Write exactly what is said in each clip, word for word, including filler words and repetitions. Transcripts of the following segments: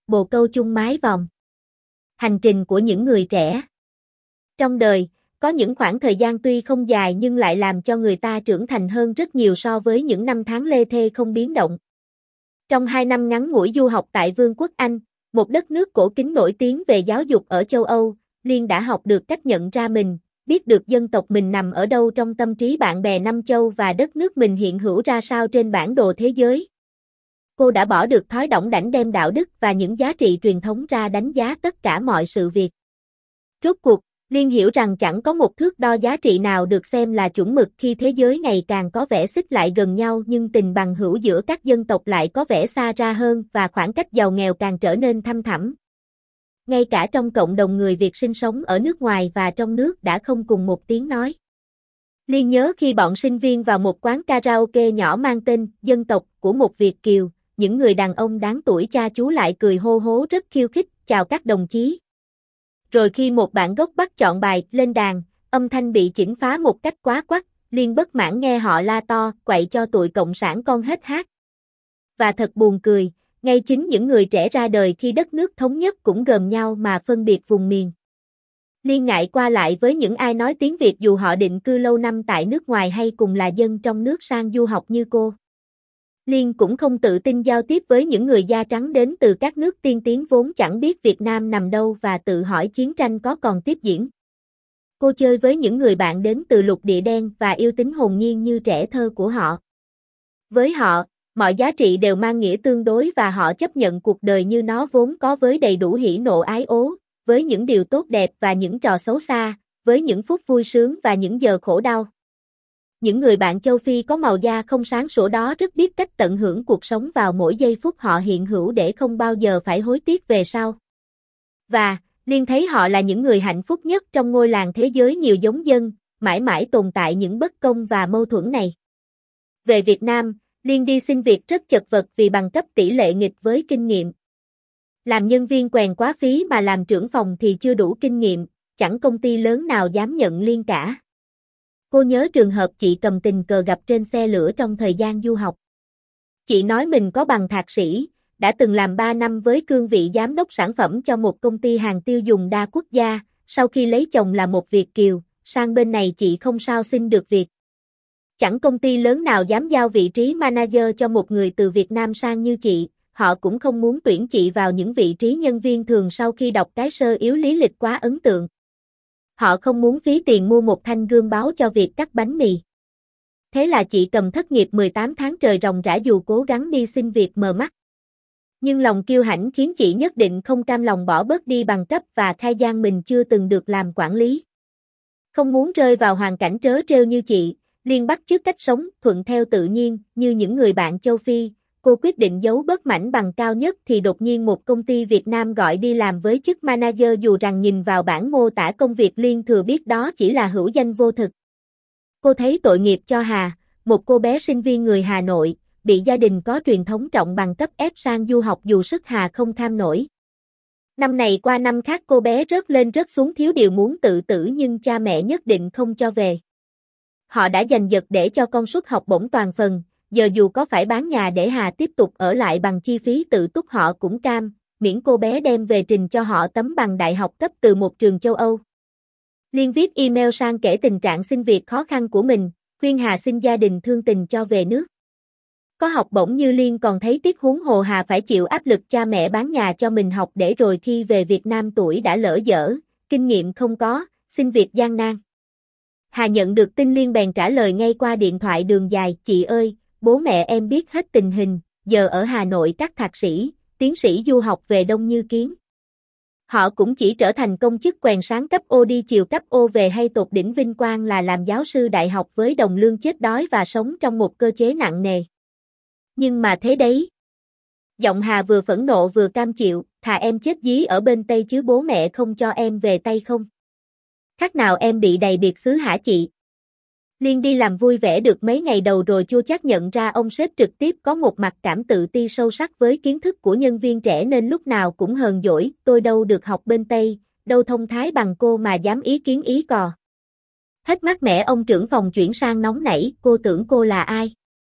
Bồ câu chung mái vòm. Hành trình của những người trẻ. Trong đời, có những khoảng thời gian tuy không dài nhưng lại làm cho người ta trưởng thành hơn rất nhiều so với những năm tháng lê thê không biến động. Trong hai năm ngắn ngủi du học tại Vương quốc Anh, một đất nước cổ kính nổi tiếng về giáo dục ở châu Âu, Liên đã học được cách nhận ra mình, biết được dân tộc mình nằm ở đâu trong tâm trí bạn bè năm châu và đất nước mình hiện hữu ra sao trên bản đồ thế giới. Cô đã bỏ được thói đỏng đảnh đem đạo đức và những giá trị truyền thống ra đánh giá tất cả mọi sự việc. Rốt cuộc, Liên hiểu rằng chẳng có một thước đo giá trị nào được xem là chuẩn mực khi thế giới ngày càng có vẻ xích lại gần nhau nhưng tình bằng hữu giữa các dân tộc lại có vẻ xa ra hơn và khoảng cách giàu nghèo càng trở nên thăm thẳm. Ngay cả trong cộng đồng người Việt sinh sống ở nước ngoài và trong nước đã không cùng một tiếng nói. Liên nhớ khi bọn sinh viên vào một quán karaoke nhỏ mang tên Dân tộc của một Việt kiều, những người đàn ông đáng tuổi cha chú lại cười hô hố rất khiêu khích, chào các đồng chí. Rồi khi một bạn gốc Bắc chọn bài lên đàn, âm thanh bị chỉnh phá một cách quá quắt, Liên bất mãn nghe họ la to, quậy cho tụi cộng sản con hết hát. Và thật buồn cười, ngay chính những người trẻ ra đời khi đất nước thống nhất cũng gồm nhau mà phân biệt vùng miền. Liên ngại qua lại với những ai nói tiếng Việt dù họ định cư lâu năm tại nước ngoài hay cùng là dân trong nước sang du học như cô. Liên cũng không tự tin giao tiếp với những người da trắng đến từ các nước tiên tiến vốn chẳng biết Việt Nam nằm đâu và tự hỏi chiến tranh có còn tiếp diễn. Cô chơi với những người bạn đến từ lục địa đen và yêu tính hồn nhiên như trẻ thơ của họ. Với họ, mọi giá trị đều mang nghĩa tương đối và họ chấp nhận cuộc đời như nó vốn có với đầy đủ hỉ nộ ái ố, với những điều tốt đẹp và những trò xấu xa, với những phút vui sướng và những giờ khổ đau. Những người bạn châu Phi có màu da không sáng sủa đó rất biết cách tận hưởng cuộc sống vào mỗi giây phút họ hiện hữu để không bao giờ phải hối tiếc về sau. Và, Liên thấy họ là những người hạnh phúc nhất trong ngôi làng thế giới nhiều giống dân, mãi mãi tồn tại những bất công và mâu thuẫn này. Về Việt Nam, Liên đi xin việc rất chật vật vì bằng cấp tỷ lệ nghịch với kinh nghiệm. Làm nhân viên quèn quá phí mà làm trưởng phòng thì chưa đủ kinh nghiệm, chẳng công ty lớn nào dám nhận Liên cả. Cô nhớ trường hợp chị cầm tình cờ gặp trên xe lửa trong thời gian du học. Chị nói mình có bằng thạc sĩ, đã từng làm ba năm với cương vị giám đốc sản phẩm cho một công ty hàng tiêu dùng đa quốc gia, sau khi lấy chồng là một Việt kiều, sang bên này chị không sao xin được việc. Chẳng công ty lớn nào dám giao vị trí manager cho một người từ Việt Nam sang như chị, họ cũng không muốn tuyển chị vào những vị trí nhân viên thường sau khi đọc cái sơ yếu lý lịch quá ấn tượng. Họ không muốn phí tiền mua một thanh gương báo cho việc cắt bánh mì. Thế là chị cầm thất nghiệp mười tám tháng trời ròng rã dù cố gắng đi xin việc mờ mắt. Nhưng lòng kiêu hãnh khiến chị nhất định không cam lòng bỏ bớt đi bằng cấp và khai gian mình chưa từng được làm quản lý. Không muốn rơi vào hoàn cảnh trớ trêu như chị, Liên bắt chước cách sống thuận theo tự nhiên như những người bạn châu Phi. Cô quyết định giấu bớt mảnh bằng cao nhất thì đột nhiên một công ty Việt Nam gọi đi làm với chức manager dù rằng nhìn vào bản mô tả công việc Liên thừa biết đó chỉ là hữu danh vô thực. Cô thấy tội nghiệp cho Hà, một cô bé sinh viên người Hà Nội, bị gia đình có truyền thống trọng bằng cấp ép sang du học dù sức Hà không kham nổi. Năm này qua năm khác cô bé rớt lên rớt xuống thiếu điều muốn tự tử nhưng cha mẹ nhất định không cho về. Họ đã giành giật để cho con suất học bổng toàn phần. Giờ dù có phải bán nhà để Hà tiếp tục ở lại bằng chi phí tự túc họ cũng cam, miễn cô bé đem về trình cho họ tấm bằng đại học cấp từ một trường châu Âu. Liên viết email sang kể tình trạng xin việc khó khăn của mình, khuyên Hà xin gia đình thương tình cho về nước. Có học bổng như Liên còn thấy tiếc huống hồ Hà phải chịu áp lực cha mẹ bán nhà cho mình học để rồi khi về Việt Nam tuổi đã lỡ dở, kinh nghiệm không có, xin việc gian nan. Hà nhận được tin Liên bèn trả lời ngay qua điện thoại đường dài, chị ơi, bố mẹ em biết hết tình hình, giờ ở Hà Nội các thạc sĩ, tiến sĩ du học về đông như kiến. Họ cũng chỉ trở thành công chức quèn sáng cấp ô đi chiều cấp ô về hay tột đỉnh vinh quang là làm giáo sư đại học với đồng lương chết đói và sống trong một cơ chế nặng nề. Nhưng mà thế đấy. Giọng Hà vừa phẫn nộ vừa cam chịu, thà em chết dí ở bên Tây chứ bố mẹ không cho em về Tây không. Khác nào em bị đầy biệt xứ hả chị? Liên đi làm vui vẻ được mấy ngày đầu rồi chua chát nhận ra ông sếp trực tiếp có một mặt cảm tự ti sâu sắc với kiến thức của nhân viên trẻ nên lúc nào cũng hờn dỗi, tôi đâu được học bên Tây, đâu thông thái bằng cô mà dám ý kiến ý cò. Hết mát mẻ ông trưởng phòng chuyển sang nóng nảy, cô tưởng cô là ai?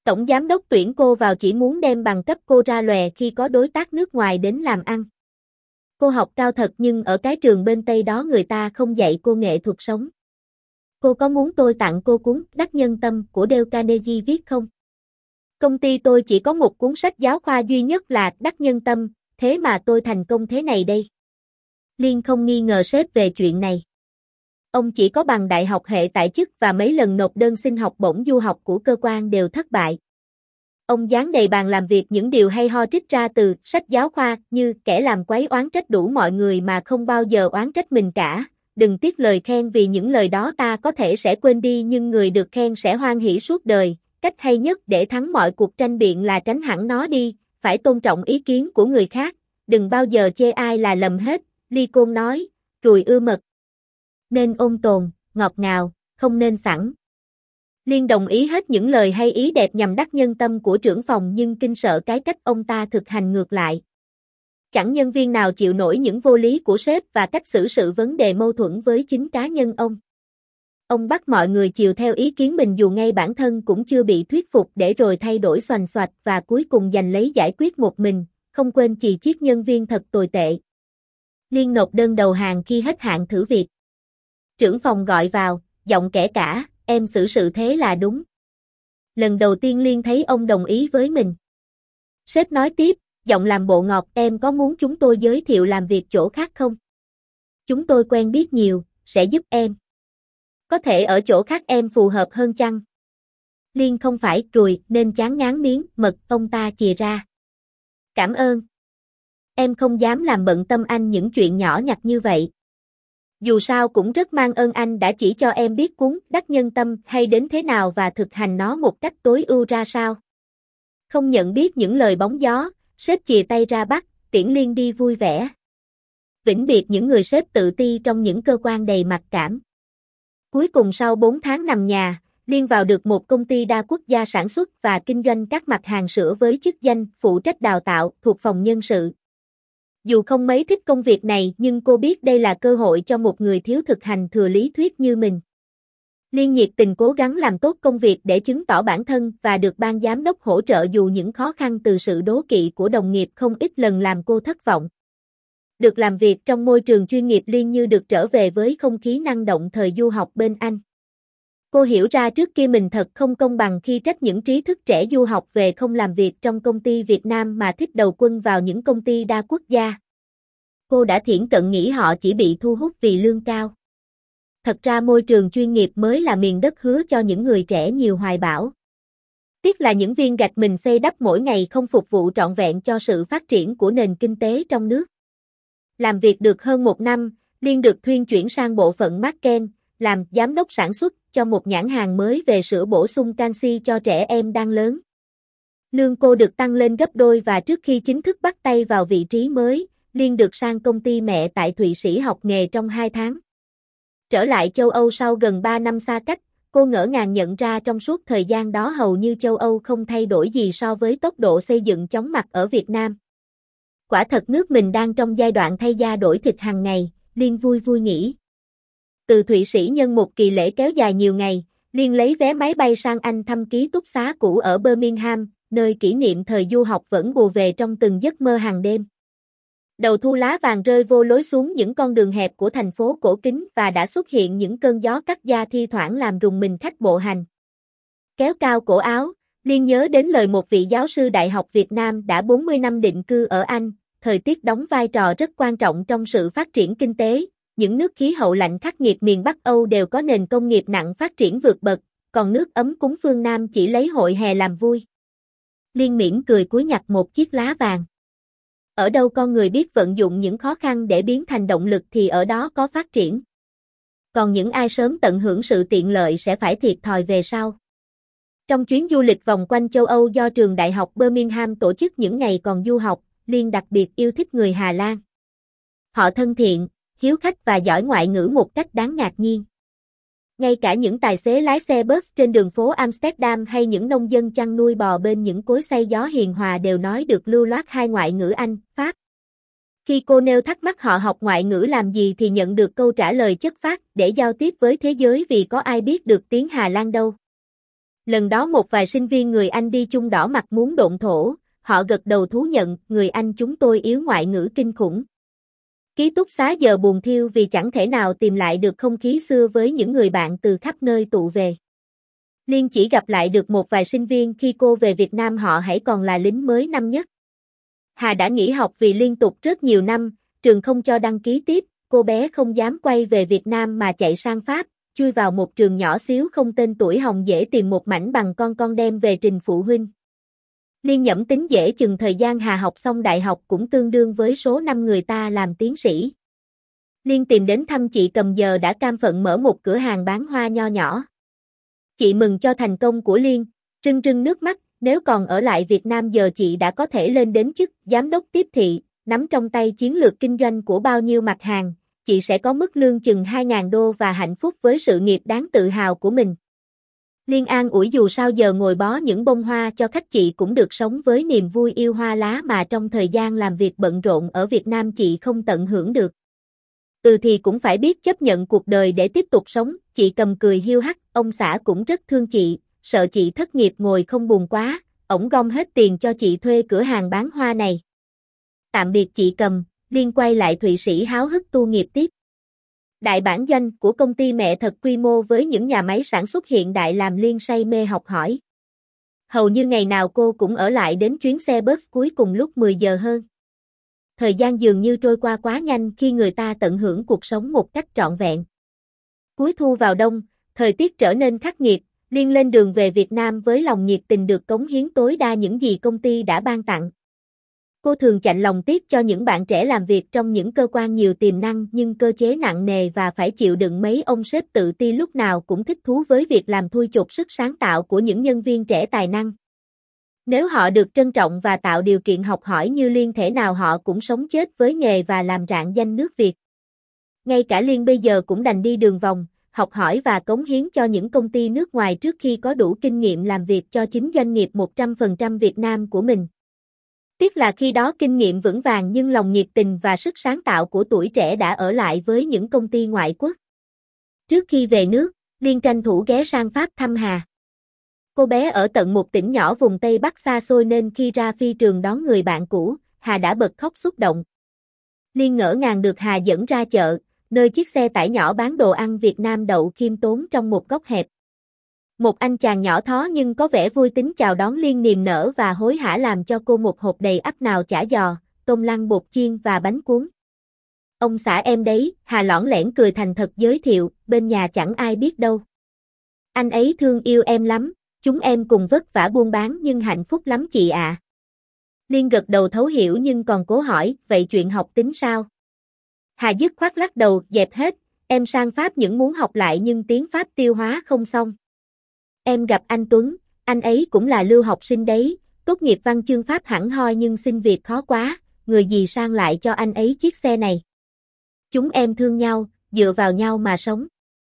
Tổng giám đốc tuyển cô vào chỉ muốn đem bằng cấp cô ra lòe khi có đối tác nước ngoài đến làm ăn. Cô học cao thật nhưng ở cái trường bên Tây đó người ta không dạy cô nghệ thuật sống. Cô có muốn tôi tặng cô cuốn Đắc Nhân Tâm của Dale Carnegie viết không? Công ty tôi chỉ có một cuốn sách giáo khoa duy nhất là Đắc Nhân Tâm, thế mà tôi thành công thế này đây. Liên không nghi ngờ sếp về chuyện này. Ông chỉ có bằng đại học hệ tại chức và mấy lần nộp đơn xin học bổng du học của cơ quan đều thất bại. Ông dán đầy bàn làm việc những điều hay ho trích ra từ sách giáo khoa như kẻ làm quấy oán trách đủ mọi người mà không bao giờ oán trách mình cả. Đừng tiếc lời khen vì những lời đó ta có thể sẽ quên đi nhưng người được khen sẽ hoan hỉ suốt đời. Cách hay nhất để thắng mọi cuộc tranh biện là tránh hẳn nó đi, phải tôn trọng ý kiến của người khác, đừng bao giờ chê ai là lầm hết. Ly Côn nói, ruồi ưa mật. Nên ôn tồn, ngọt ngào, không nên sẵn. Liên đồng ý hết những lời hay ý đẹp nhằm đắc nhân tâm của trưởng phòng nhưng kinh sợ cái cách ông ta thực hành ngược lại. Chẳng nhân viên nào chịu nổi những vô lý của sếp và cách xử sự vấn đề mâu thuẫn với chính cá nhân ông. Ông bắt mọi người chiều theo ý kiến mình dù ngay bản thân cũng chưa bị thuyết phục để rồi thay đổi xoành xoạch và cuối cùng giành lấy giải quyết một mình, không quên chì chiết nhân viên thật tồi tệ. Liên nộp đơn đầu hàng khi hết hạn thử việc. Trưởng phòng gọi vào, giọng kẻ cả, em xử sự thế là đúng. Lần đầu tiên Liên thấy ông đồng ý với mình. Sếp nói tiếp, giọng làm bộ ngọt, em có muốn chúng tôi giới thiệu làm việc chỗ khác không? Chúng tôi quen biết nhiều, sẽ giúp em. Có thể ở chỗ khác em phù hợp hơn chăng? Liên không phải ruồi nên chán ngán miếng mật ông ta chìa ra. Cảm ơn. Em không dám làm bận tâm anh những chuyện nhỏ nhặt như vậy. Dù sao cũng rất mang ơn anh đã chỉ cho em biết cuốn Đắc Nhân Tâm hay đến thế nào và thực hành nó một cách tối ưu ra sao. Không nhận biết những lời bóng gió, sếp chìa tay ra bắt, tiễn Liên đi vui vẻ. Vĩnh biệt những người sếp tự ti trong những cơ quan đầy mặc cảm. Cuối cùng sau bốn tháng nằm nhà, Liên vào được một công ty đa quốc gia sản xuất và kinh doanh các mặt hàng sữa với chức danh phụ trách đào tạo thuộc phòng nhân sự. Dù không mấy thích công việc này nhưng cô biết đây là cơ hội cho một người thiếu thực hành thừa lý thuyết như mình. Liên nhiệt tình cố gắng làm tốt công việc để chứng tỏ bản thân và được ban giám đốc hỗ trợ dù những khó khăn từ sự đố kỵ của đồng nghiệp không ít lần làm cô thất vọng. Được làm việc trong môi trường chuyên nghiệp Liên như được trở về với không khí năng động thời du học bên Anh. Cô hiểu ra trước kia mình thật không công bằng khi trách những trí thức trẻ du học về không làm việc trong công ty Việt Nam mà thích đầu quân vào những công ty đa quốc gia. Cô đã thiển cận nghĩ họ chỉ bị thu hút vì lương cao. Thật ra môi trường chuyên nghiệp mới là miền đất hứa cho những người trẻ nhiều hoài bão. Tiếc là những viên gạch mình xây đắp mỗi ngày không phục vụ trọn vẹn cho sự phát triển của nền kinh tế trong nước. Làm việc được hơn một năm, Liên được thuyên chuyển sang bộ phận Marketing, làm giám đốc sản xuất cho một nhãn hàng mới về sữa bổ sung canxi cho trẻ em đang lớn. Lương cô được tăng lên gấp đôi và trước khi chính thức bắt tay vào vị trí mới, Liên được sang công ty mẹ tại Thụy Sĩ học nghề trong hai tháng. Trở lại châu Âu sau gần ba năm xa cách, cô ngỡ ngàng nhận ra trong suốt thời gian đó hầu như châu Âu không thay đổi gì so với tốc độ xây dựng chóng mặt ở Việt Nam. Quả thật nước mình đang trong giai đoạn thay da đổi thịt hàng ngày, Liên vui vui nghĩ. Từ Thụy Sĩ nhân một kỳ lễ kéo dài nhiều ngày, Liên lấy vé máy bay sang Anh thăm ký túc xá cũ ở Birmingham, nơi kỷ niệm thời du học vẫn bù về trong từng giấc mơ hàng đêm. Đầu thu lá vàng rơi vô lối xuống những con đường hẹp của thành phố cổ kính và đã xuất hiện những cơn gió cắt da thi thoảng làm rùng mình khách bộ hành. Kéo cao cổ áo, Liên nhớ đến lời một vị giáo sư Đại học Việt Nam đã bốn mươi năm định cư ở Anh, thời tiết đóng vai trò rất quan trọng trong sự phát triển kinh tế. Những nước khí hậu lạnh khắc nghiệt miền Bắc Âu đều có nền công nghiệp nặng phát triển vượt bậc, còn nước ấm cúng phương Nam chỉ lấy hội hè làm vui. Liên mỉm cười cúi nhặt một chiếc lá vàng. Ở đâu con người biết vận dụng những khó khăn để biến thành động lực thì ở đó có phát triển. Còn những ai sớm tận hưởng sự tiện lợi sẽ phải thiệt thòi về sau. Trong chuyến du lịch vòng quanh châu Âu do trường Đại học Birmingham tổ chức những ngày còn du học, Liên đặc biệt yêu thích người Hà Lan. Họ thân thiện, hiếu khách và giỏi ngoại ngữ một cách đáng ngạc nhiên. Ngay cả những tài xế lái xe bus trên đường phố Amsterdam hay những nông dân chăn nuôi bò bên những cối xay gió hiền hòa đều nói được lưu loát hai ngoại ngữ Anh, Pháp. Khi cô nêu thắc mắc họ học ngoại ngữ làm gì thì nhận được câu trả lời chất phác để giao tiếp với thế giới vì có ai biết được tiếng Hà Lan đâu. Lần đó một vài sinh viên người Anh đi chung đỏ mặt muốn độn thổ, họ gật đầu thú nhận, người Anh chúng tôi yếu ngoại ngữ kinh khủng. Ký túc xá giờ buồn thiêu vì chẳng thể nào tìm lại được không khí xưa với những người bạn từ khắp nơi tụ về. Liên chỉ gặp lại được một vài sinh viên khi cô về Việt Nam, họ hãy còn là lính mới năm nhất. Hà đã nghỉ học vì liên tục rất nhiều năm, trường không cho đăng ký tiếp, cô bé không dám quay về Việt Nam mà chạy sang Pháp, chui vào một trường nhỏ xíu không tên tuổi hòng dễ tìm một mảnh bằng con con đem về trình phụ huynh. Liên nhẩm tính dễ chừng thời gian Hà học xong đại học cũng tương đương với số năm người ta làm tiến sĩ. Liên tìm đến thăm chị Cầm giờ đã cam phận mở một cửa hàng bán hoa nho nhỏ. Chị mừng cho thành công của Liên, rưng rưng nước mắt, nếu còn ở lại Việt Nam giờ chị đã có thể lên đến chức giám đốc tiếp thị, nắm trong tay chiến lược kinh doanh của bao nhiêu mặt hàng, chị sẽ có mức lương chừng hai nghìn đô và hạnh phúc với sự nghiệp đáng tự hào của mình. Liên an ủi dù sao giờ ngồi bó những bông hoa cho khách chị cũng được sống với niềm vui yêu hoa lá mà trong thời gian làm việc bận rộn ở Việt Nam chị không tận hưởng được. Ừ thì cũng phải biết chấp nhận cuộc đời để tiếp tục sống, chị Cầm cười hiu hắt, ông xã cũng rất thương chị, sợ chị thất nghiệp ngồi không buồn quá, ổng gom hết tiền cho chị thuê cửa hàng bán hoa này. Tạm biệt chị Cầm, Liên quay lại Thụy Sĩ háo hức tu nghiệp tiếp. Đại bản doanh của công ty mẹ thật quy mô với những nhà máy sản xuất hiện đại làm Liên say mê học hỏi. Hầu như ngày nào cô cũng ở lại đến chuyến xe bus cuối cùng lúc mười giờ hơn. Thời gian dường như trôi qua quá nhanh khi người ta tận hưởng cuộc sống một cách trọn vẹn. Cuối thu vào đông, thời tiết trở nên khắc nghiệt, Liên lên đường về Việt Nam với lòng nhiệt tình được cống hiến tối đa những gì công ty đã ban tặng. Cô thường chạnh lòng tiếc cho những bạn trẻ làm việc trong những cơ quan nhiều tiềm năng nhưng cơ chế nặng nề và phải chịu đựng mấy ông sếp tự ti lúc nào cũng thích thú với việc làm thui chột sức sáng tạo của những nhân viên trẻ tài năng. Nếu họ được trân trọng và tạo điều kiện học hỏi như Liên, thể nào họ cũng sống chết với nghề và làm rạng danh nước Việt. Ngay cả Liên bây giờ cũng đành đi đường vòng, học hỏi và cống hiến cho những công ty nước ngoài trước khi có đủ kinh nghiệm làm việc cho chính doanh nghiệp một trăm phần trăm Việt Nam của mình. Tiếc là khi đó kinh nghiệm vững vàng nhưng lòng nhiệt tình và sức sáng tạo của tuổi trẻ đã ở lại với những công ty ngoại quốc. Trước khi về nước, Liên tranh thủ ghé sang Pháp thăm Hà. Cô bé ở tận một tỉnh nhỏ vùng Tây Bắc xa xôi nên khi ra phi trường đón người bạn cũ, Hà đã bật khóc xúc động. Liên ngỡ ngàng được Hà dẫn ra chợ, nơi chiếc xe tải nhỏ bán đồ ăn Việt Nam đậu khiêm tốn trong một góc hẹp. Một anh chàng nhỏ thó nhưng có vẻ vui tính chào đón Liên niềm nở và hối hả làm cho cô một hộp đầy ắp nào chả giò, tôm lăng bột chiên và bánh cuốn. Ông xã em đấy, Hà lõng lẻn cười thành thật giới thiệu, bên nhà chẳng ai biết đâu. Anh ấy thương yêu em lắm, chúng em cùng vất vả buôn bán nhưng hạnh phúc lắm chị ạ. À. Liên gật đầu thấu hiểu nhưng còn cố hỏi, vậy chuyện học tính sao? Hà dứt khoát lắc đầu, dẹp hết, em sang Pháp những muốn học lại nhưng tiếng Pháp tiêu hóa không xong. Em gặp anh Tuấn, anh ấy cũng là lưu học sinh đấy, tốt nghiệp văn chương Pháp hẳn hoi nhưng xin việc khó quá, người gì sang lại cho anh ấy chiếc xe này. Chúng em thương nhau, dựa vào nhau mà sống.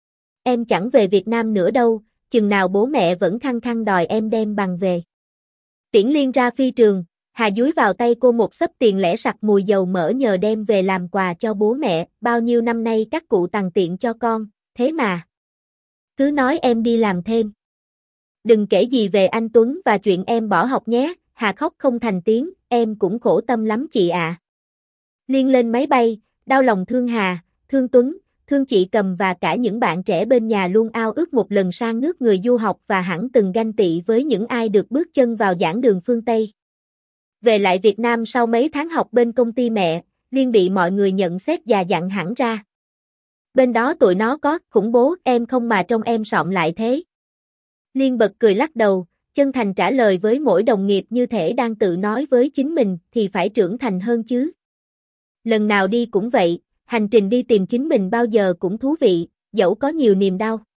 Em chẳng về Việt Nam nữa đâu, chừng nào bố mẹ vẫn khăng khăng đòi em đem bằng về. Tiễn Liên ra phi trường, Hà dúi vào tay cô một xấp tiền lẻ sặc mùi dầu mỡ nhờ đem về làm quà cho bố mẹ, bao nhiêu năm nay các cụ tằn tiện cho con, thế mà. Cứ nói em đi làm thêm. Đừng kể gì về anh Tuấn và chuyện em bỏ học nhé, Hà khóc không thành tiếng, em cũng khổ tâm lắm chị ạ. À. Liên lên máy bay, đau lòng thương Hà, thương Tuấn, thương chị Cầm và cả những bạn trẻ bên nhà luôn ao ước một lần sang nước người du học và hẳn từng ganh tị với những ai được bước chân vào giảng đường phương Tây. Về lại Việt Nam sau mấy tháng học bên công ty mẹ, Liên bị mọi người nhận xét và dặn hẳn ra. Bên đó tụi nó có khủng bố, em không mà trông em sọm lại thế. Liên bật cười lắc đầu, chân thành trả lời với mỗi đồng nghiệp như thể đang tự nói với chính mình thì phải trưởng thành hơn chứ. Lần nào đi cũng vậy, hành trình đi tìm chính mình bao giờ cũng thú vị, dẫu có nhiều niềm đau.